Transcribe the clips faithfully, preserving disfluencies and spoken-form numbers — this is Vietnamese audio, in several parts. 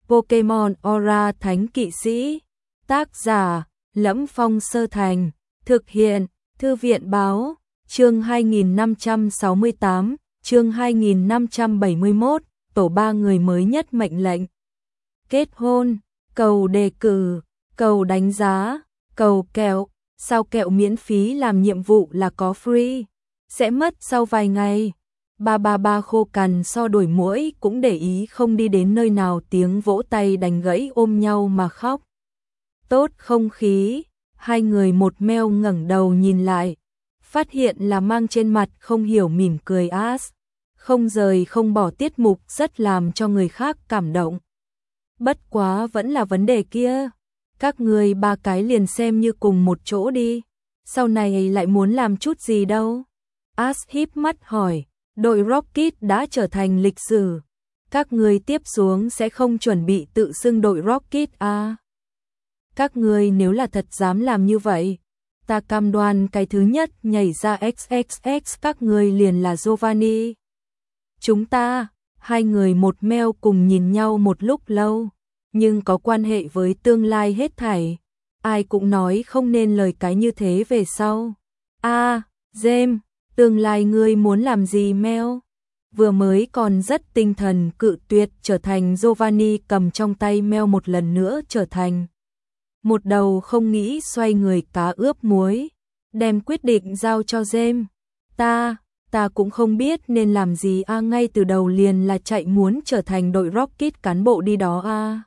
Pokemon Aura Thánh Kỵ Sĩ. Tác giả: Lẫm Phong Sơ Thành. Thực hiện: Thư viện Báo. Chương hai nghìn năm trăm sáu mươi tám, chương hai nghìn năm trăm bảy mươi mốt, tổ ba người mới nhất mệnh lệnh. Kết hôn, cầu đề cử, cầu đánh giá, cầu kẹo, sao kẹo miễn phí làm nhiệm vụ là có free, sẽ mất sau vài ngày. Ba ba ba khô cằn so đuổi muỗi cũng để ý không đi đến nơi nào, tiếng vỗ tay đánh gãy ôm nhau mà khóc. Tốt không khí, hai người một meo ngẩng đầu nhìn lại, phát hiện là mang trên mặt không hiểu mỉm cười As, không rời không bỏ tiết mục rất làm cho người khác cảm động. Bất quá vẫn là vấn đề kia, các người ba cái liền xem như cùng một chỗ đi, sau này lại muốn làm chút gì đâu? As híp mắt hỏi, đội Rocket đã trở thành lịch sử, các người tiếp xuống sẽ không chuẩn bị tự xưng đội Rocket à? Các người nếu là thật dám làm như vậy, ta cam đoan cái thứ nhất nhảy ra ích ích ích các người liền là Giovanni. Chúng ta, hai người một meo cùng nhìn nhau một lúc lâu, nhưng có quan hệ với tương lai hết thảy. Ai cũng nói không nên lời cái như thế về sau. A, à, James, tương lai ngươi muốn làm gì meo? Vừa mới còn rất tinh thần cự tuyệt trở thành Giovanni cầm trong tay meo một lần nữa trở thành. Một đầu không nghĩ xoay người cá ướp muối, đem quyết định giao cho James. Ta, ta cũng không biết nên làm gì a à, ngay từ đầu liền là chạy muốn trở thành đội Rocket cán bộ đi đó a. À.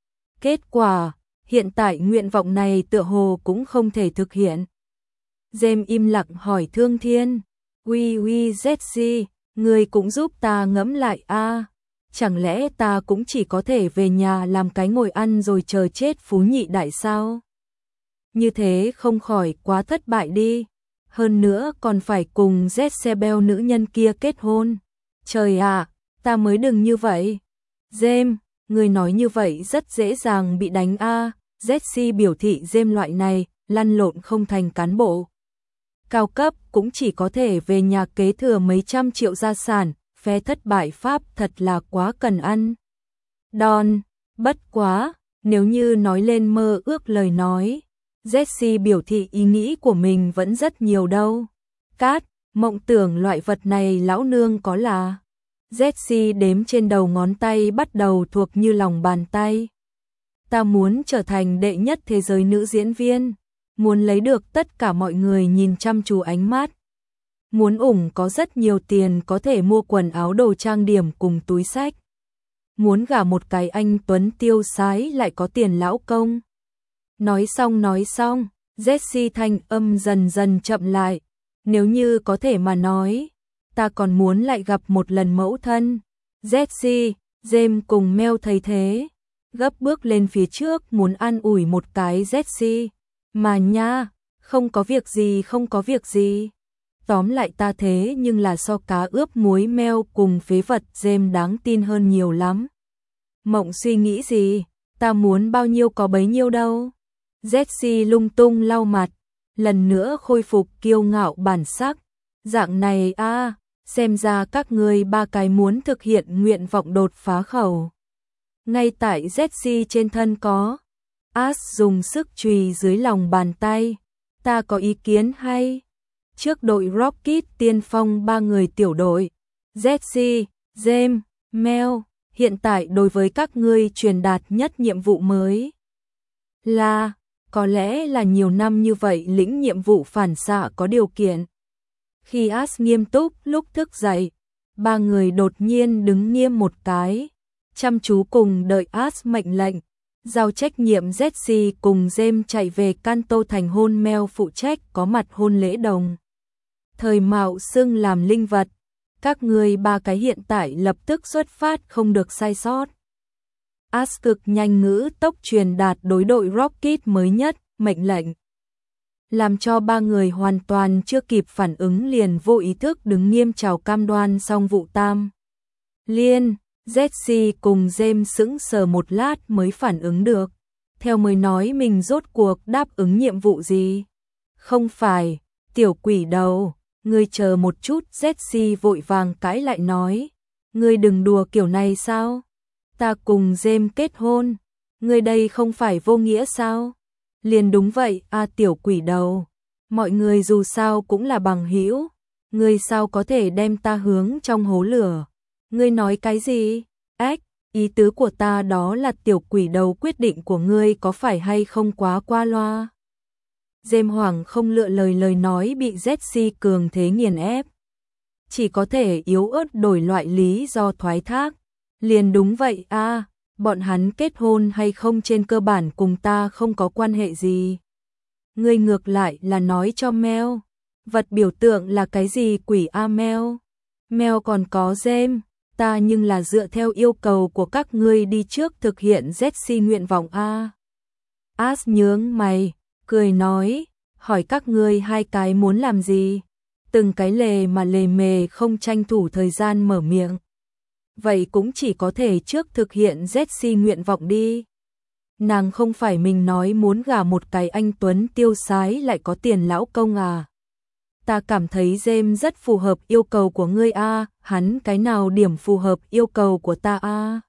Kết quả, hiện tại nguyện vọng này tựa hồ cũng không thể thực hiện. James im lặng hỏi Thương Thiên, "Uy uy Jesse, ngươi cũng giúp ta ngẫm lại a, à. Chẳng lẽ ta cũng chỉ có thể về nhà làm cái ngồi ăn rồi chờ chết phú nhị đại sao? Như thế không khỏi quá thất bại đi, hơn nữa còn phải cùng Jezebel nữ nhân kia kết hôn. Trời ạ, à, ta mới đừng như vậy." James, người nói như vậy rất dễ dàng bị đánh a. À. Jesse biểu thị James loại này lăn lộn không thành cán bộ cao cấp cũng chỉ có thể về nhà kế thừa mấy trăm triệu gia sản, phe thất bại Pháp thật là quá cần ăn đòn. Bất quá, nếu như nói lên mơ ước lời nói, Jesse biểu thị ý nghĩ của mình vẫn rất nhiều đâu. Cát, mộng tưởng loại vật này lão nương có là. Jesse đếm trên đầu ngón tay bắt đầu thuộc như lòng bàn tay. Ta muốn trở thành đệ nhất thế giới nữ diễn viên, muốn lấy được tất cả mọi người nhìn chăm chú ánh mắt. Muốn ủng có rất nhiều tiền có thể mua quần áo đồ trang điểm cùng túi xách. Muốn gả một cái anh tuấn tiêu sái lại có tiền lão công. Nói xong nói xong, Jesse thanh âm dần dần chậm lại. Nếu như có thể mà nói, ta còn muốn lại gặp một lần mẫu thân. Jesse, James cùng Mel thấy thế, gấp bước lên phía trước muốn an ủi một cái Jesse. Mà nha, không có việc gì không có việc gì. Tóm lại ta thế nhưng là so cá ướp muối Mel cùng phế vật James đáng tin hơn nhiều lắm. Mộng suy nghĩ gì, ta muốn bao nhiêu có bấy nhiêu đâu. Jesse lung tung lau mặt, lần nữa khôi phục kiêu ngạo bản sắc. Dạng này a, à, xem ra các người ba cái muốn thực hiện nguyện vọng đột phá khẩu. Ngay tại Jesse trên thân có. As dùng sức chùy dưới lòng bàn tay. Ta có ý kiến hay. Trước đội Rocket tiên phong ba người tiểu đội, Jesse, James, Mel, hiện tại đối với các ngươi truyền đạt nhất nhiệm vụ mới là, có lẽ là nhiều năm như vậy lĩnh nhiệm vụ phản xạ có điều kiện. Khi As nghiêm túc lúc thức dậy, ba người đột nhiên đứng nghiêm một cái, chăm chú cùng đợi As mệnh lệnh. Giao trách nhiệm Jesse cùng James chạy về Kanto thành hôn Mel phụ trách có mặt hôn lễ đồng. Thời mạo xưng làm linh vật, các người ba cái hiện tại lập tức xuất phát không được sai sót. As cực nhanh ngữ tốc truyền đạt đối đội Rocket mới nhất, mệnh lệnh. Làm cho ba người hoàn toàn chưa kịp phản ứng liền vô ý thức đứng nghiêm chào cam đoan xong vụ tam. Liên, Jesse cùng James sững sờ một lát mới phản ứng được. Theo mới nói mình rốt cuộc đáp ứng nhiệm vụ gì. Không phải, tiểu quỷ đầu. Ngươi chờ một chút, Jesse vội vàng cãi lại nói. Ngươi đừng đùa kiểu này sao? Ta cùng James kết hôn, ngươi đây không phải vô nghĩa sao? Liền đúng vậy, a tiểu quỷ đầu, mọi người dù sao cũng là bằng hữu, ngươi sao có thể đem ta hướng trong hố lửa? Ngươi nói cái gì? Ếch, ý tứ của ta đó là tiểu quỷ đầu, quyết định của ngươi có phải hay không quá qua loa? James Hoàng không lựa lời, lời nói bị Jessie cường thế nghiền ép, chỉ có thể yếu ớt đổi loại lý do thoái thác. Liền đúng vậy a, à, bọn hắn kết hôn hay không trên cơ bản cùng ta không có quan hệ gì. Ngươi ngược lại là nói cho Mel, vật biểu tượng là cái gì quỷ a Mel? Mel còn có James, ta nhưng là dựa theo yêu cầu của các ngươi đi trước thực hiện Jessie nguyện vọng a. As nhướng mày, cười nói, hỏi các ngươi hai cái muốn làm gì? Từng cái lề mà lề mề không tranh thủ thời gian mở miệng. Vậy cũng chỉ có thể trước thực hiện Jessie nguyện vọng đi. Nàng không phải mình nói muốn gả một cái anh tuấn tiêu sái lại có tiền lão công à? Ta cảm thấy James rất phù hợp yêu cầu của ngươi a, hắn cái nào điểm phù hợp yêu cầu của ta a?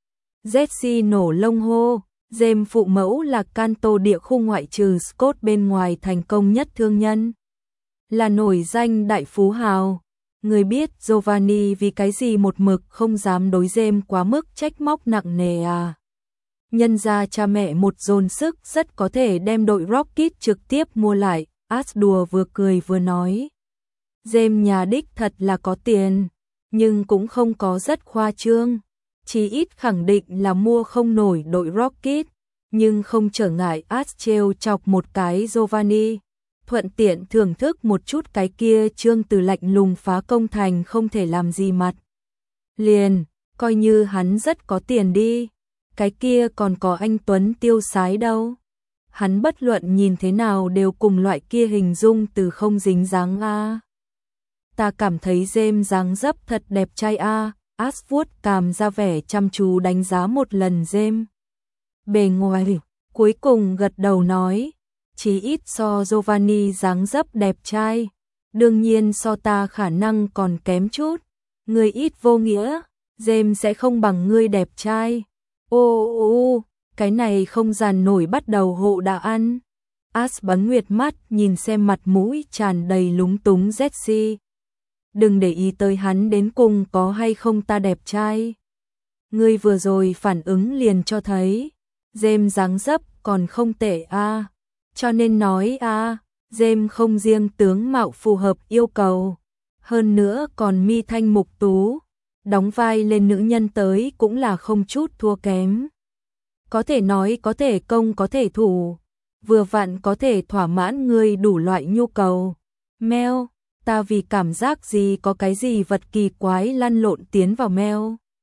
Jessie nổ lông hô, James phụ mẫu là Canto địa khu ngoại trừ Scott bên ngoài thành công nhất thương nhân, là nổi danh đại phú hào. Người biết Giovanni vì cái gì một mực không dám đối James quá mức trách móc nặng nề à? Nhân ra cha mẹ một dồn sức rất có thể đem đội Rocket trực tiếp mua lại. As đùa vừa cười vừa nói. James nhà đích thật là có tiền, nhưng cũng không có rất khoa trương. Chỉ ít khẳng định là mua không nổi đội Rocket, nhưng không trở ngại As trêu chọc một cái Giovanni. Thuận tiện thưởng thức một chút cái kia Trương từ lạnh lùng phá công thành không thể làm gì mặt. Liền, coi như hắn rất có tiền đi, cái kia còn có anh tuấn tiêu sái đâu. Hắn bất luận nhìn thế nào đều cùng loại kia hình dung từ không dính dáng a. Ta cảm thấy James dáng dấp thật đẹp trai a. As vuốt cằm ra vẻ chăm chú đánh giá một lần James. Bề ngoài, cuối cùng gật đầu nói, chí ít so Giovanni dáng dấp đẹp trai, đương nhiên so ta khả năng còn kém chút. Ngươi ít vô nghĩa, James sẽ không bằng ngươi đẹp trai. Ô ô, cái này không dàn nổi bắt đầu hộ đã ăn. As bắn nguyệt mắt nhìn xem mặt mũi tràn đầy lúng túng Jessie. Đừng để ý tới hắn đến cùng có hay không ta đẹp trai. Ngươi vừa rồi phản ứng liền cho thấy, James dáng dấp còn không tệ a. À. Cho nên nói a, à, James không riêng tướng mạo phù hợp yêu cầu, hơn nữa còn mi thanh mục tú, đóng vai lên nữ nhân tới cũng là không chút thua kém. Có thể nói có thể công có thể thủ, vừa vặn có thể thỏa mãn ngươi đủ loại nhu cầu. Mel, ta vì cảm giác gì có cái gì vật kỳ quái lăn lộn tiến vào Mel.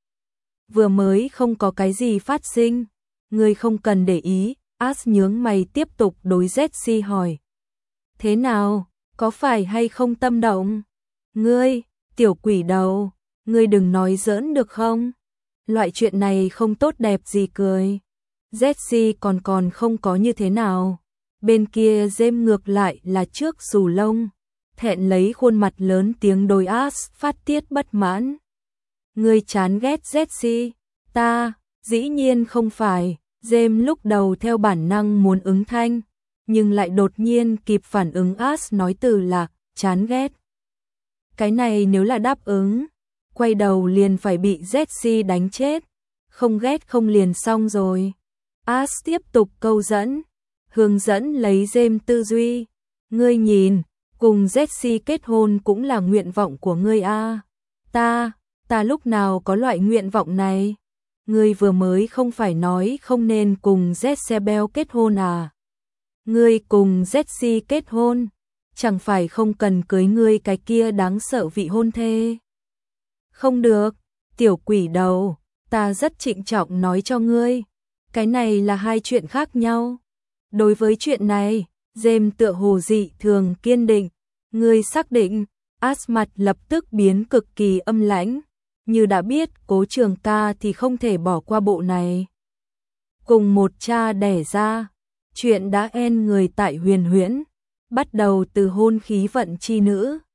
Vừa mới không có cái gì phát sinh, ngươi không cần để ý. As nhướng mày tiếp tục đối Jessie hỏi. Thế nào, có phải hay không tâm động? Ngươi, tiểu quỷ đầu, ngươi đừng nói giỡn được không? Loại chuyện này không tốt đẹp gì cười. Jessie còn còn không có như thế nào. Bên kia James ngược lại là trước xù lông, thẹn lấy khuôn mặt lớn tiếng đối As phát tiết bất mãn. Ngươi chán ghét Jessie, ta, dĩ nhiên không phải. James lúc đầu theo bản năng muốn ứng thanh, nhưng lại đột nhiên kịp phản ứng As nói từ là chán ghét. Cái này nếu là đáp ứng, quay đầu liền phải bị Jessie đánh chết, không ghét không liền xong rồi. As tiếp tục câu dẫn, hướng dẫn lấy James tư duy. Ngươi nhìn, cùng Jessie kết hôn cũng là nguyện vọng của ngươi a. À. Ta, ta lúc nào có loại nguyện vọng này? Ngươi vừa mới không phải nói không nên cùng Jezebel kết hôn à? Ngươi cùng Jessie kết hôn, chẳng phải không cần cưới ngươi cái kia đáng sợ vị hôn thê. Không được, tiểu quỷ đầu, ta rất trịnh trọng nói cho ngươi, cái này là hai chuyện khác nhau. Đối với chuyện này, James tựa hồ dị thường kiên định. Ngươi xác định? As mặt lập tức biến cực kỳ âm lãnh. Như đã biết Cố Trường Ca thì không thể bỏ qua bộ này. Cùng một cha đẻ ra, chuyện đã en người tại Huyền Huyễn, bắt đầu từ hôn khí vận chi nữ,